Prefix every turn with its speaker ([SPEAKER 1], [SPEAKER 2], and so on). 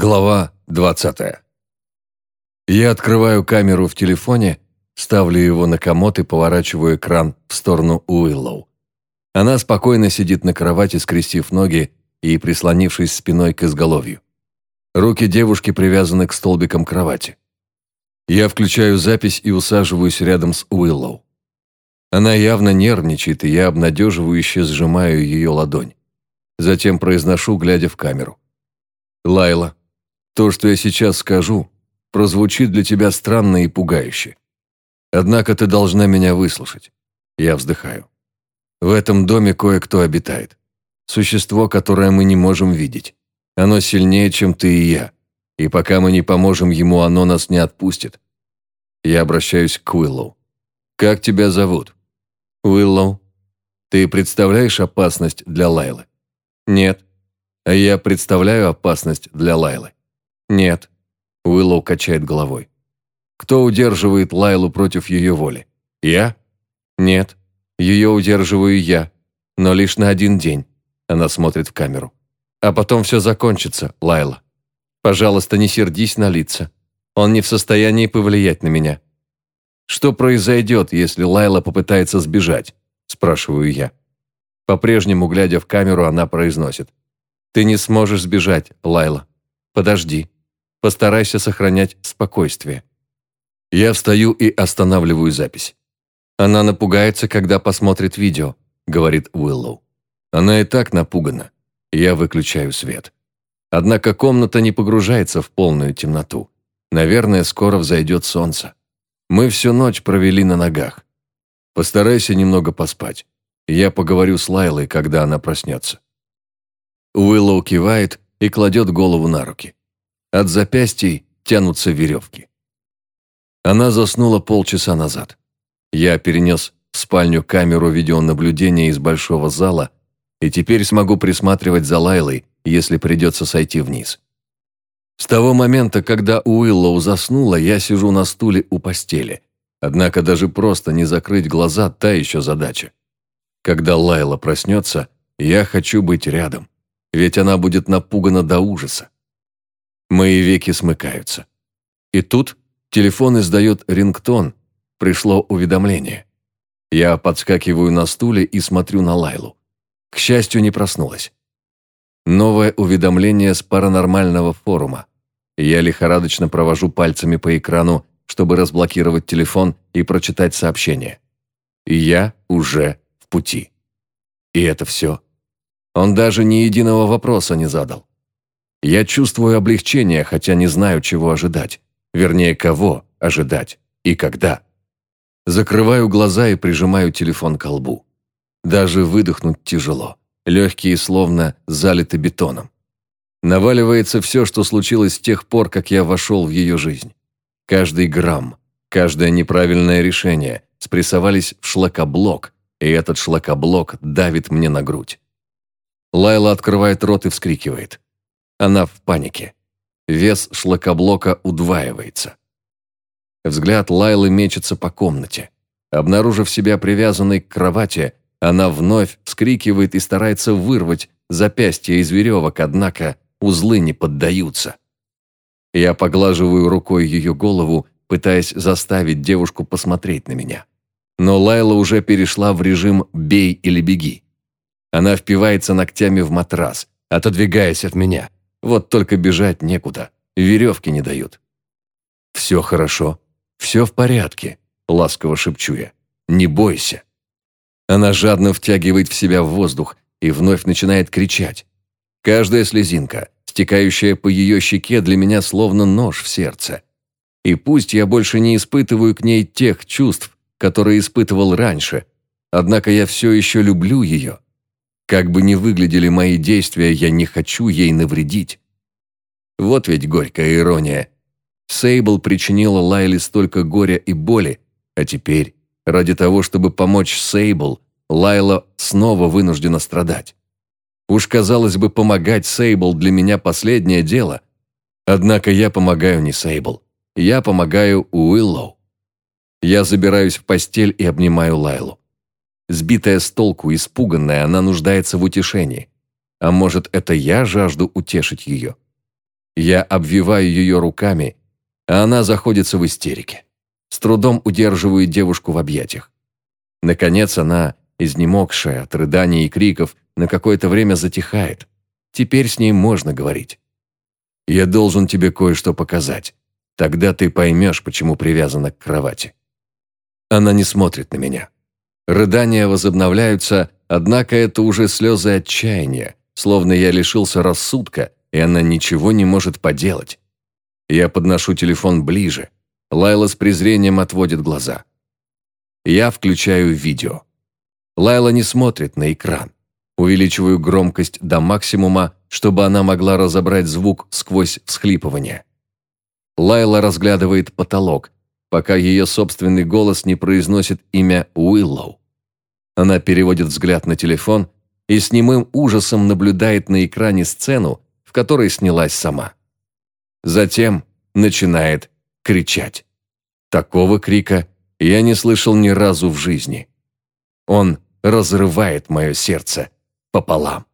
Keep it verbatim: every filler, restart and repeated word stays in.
[SPEAKER 1] Глава двадцатая. Я открываю камеру в телефоне, ставлю его на комод и поворачиваю экран в сторону Уиллоу. Она спокойно сидит на кровати, скрестив ноги и прислонившись спиной к изголовью. Руки девушки привязаны к столбикам кровати. Я включаю запись и усаживаюсь рядом с Уиллоу. Она явно нервничает, и я обнадеживающе сжимаю ее ладонь. Затем произношу, глядя в камеру. «Лайла, то, что я сейчас скажу, прозвучит для тебя странно и пугающе. Однако ты должна меня выслушать». Я вздыхаю. «В этом доме кое-кто обитает. Существо, которое мы не можем видеть. Оно сильнее, чем ты и я. И пока мы не поможем ему, оно нас не отпустит». Я обращаюсь к Уиллоу. «Как тебя зовут?» «Уиллоу. Ты представляешь опасность для Лайлы?» «Нет». «А я представляю опасность для Лайлы?» «Нет». Уиллоу качает головой. «Кто удерживает Лайлу против ее воли? Я?» «Нет. Ее удерживаю я. Но лишь на один день». Она смотрит в камеру. «А потом все закончится, Лайла. Пожалуйста, не сердись на лица. Он не в состоянии повлиять на меня». «Что произойдет, если Лайла попытается сбежать?» Спрашиваю я. По-прежнему, глядя в камеру, она произносит. «Ты не сможешь сбежать, Лайла. Подожди. Постарайся сохранять спокойствие». Я встаю и останавливаю запись. «Она напугается, когда посмотрит видео», — говорит Уиллоу. «Она и так напугана». Я выключаю свет. Однако комната не погружается в полную темноту. Наверное, скоро взойдет солнце. Мы всю ночь провели на ногах. Постарайся немного поспать. Я поговорю с Лайлой, когда она проснется». Уиллоу кивает и кладет голову на руки. От запястий тянутся веревки. Она заснула полчаса назад. Я перенес в спальню камеру видеонаблюдения из большого зала и теперь смогу присматривать за Лайлой, если придется сойти вниз. С того момента, когда Уиллоу заснула, я сижу на стуле у постели. Однако даже просто не закрыть глаза – та еще задача. Когда Лайла проснется, я хочу быть рядом, ведь она будет напугана до ужаса. Мои веки смыкаются. И тут телефон издает рингтон. Пришло уведомление. Я подскакиваю на стуле и смотрю на Лайлу. К счастью, не проснулась. Новое уведомление с паранормального форума. Я лихорадочно провожу пальцами по экрану, чтобы разблокировать телефон и прочитать сообщение. И я уже в пути. И это все. Он даже ни единого вопроса не задал. Я чувствую облегчение, хотя не знаю, чего ожидать. Вернее, кого ожидать и когда. Закрываю глаза и прижимаю телефон к лбу. Даже выдохнуть тяжело. Легкие словно залиты бетоном. Наваливается все, что случилось с тех пор, как я вошел в ее жизнь. Каждый грамм, каждое неправильное решение спрессовались в шлакоблок, и этот шлакоблок давит мне на грудь. Лайла открывает рот и вскрикивает. Она в панике. Вес шлакоблока удваивается. Взгляд Лайлы мечется по комнате. Обнаружив себя привязанной к кровати, она вновь вскрикивает и старается вырвать запястье из веревок, однако узлы не поддаются. Я поглаживаю рукой ее голову, пытаясь заставить девушку посмотреть на меня. Но Лайла уже перешла в режим «бей или беги». Она впивается ногтями в матрас, отодвигаясь от меня. Вот только бежать некуда, веревки не дают. «Все хорошо, все в порядке», — ласково шепчу я. «Не бойся». Она жадно втягивает в себя воздух и вновь начинает кричать. Каждая слезинка, стекающая по ее щеке, для меня словно нож в сердце. И пусть я больше не испытываю к ней тех чувств, которые испытывал раньше, однако я все еще люблю ее. Как бы ни выглядели мои действия, я не хочу ей навредить. Вот ведь горькая ирония. Сейбл причинила Лайле столько горя и боли, а теперь, ради того, чтобы помочь Сейбл, Лайла снова вынуждена страдать. Уж, казалось бы, помогать Сейбл для меня последнее дело. Однако я помогаю не Сейбл. Я помогаю Уиллоу. Я забираюсь в постель и обнимаю Лайлу. Сбитая с толку, испуганная, она нуждается в утешении. А может, это я жажду утешить ее? Я обвиваю ее руками, а она заходится в истерике. С трудом удерживаю девушку в объятиях. Наконец она, изнемогшая от рыданий и криков, на какое-то время затихает. Теперь с ней можно говорить. «Я должен тебе кое-что показать. Тогда ты поймешь, почему привязана к кровати». Она не смотрит на меня. Рыдания возобновляются, однако это уже слезы отчаяния, словно я лишился рассудка, и она ничего не может поделать. Я подношу телефон ближе. Лайла с презрением отводит глаза. Я включаю видео. Лайла не смотрит на экран. Увеличиваю громкость до максимума, чтобы она могла разобрать звук сквозь всхлипывание. Лайла разглядывает потолок, пока ее собственный голос не произносит имя Уиллоу. Она переводит взгляд на телефон и с немым ужасом наблюдает на экране сцену, в которой снялась сама. Затем начинает кричать. Такого крика я не слышал ни разу в жизни. Он разрывает мое сердце пополам.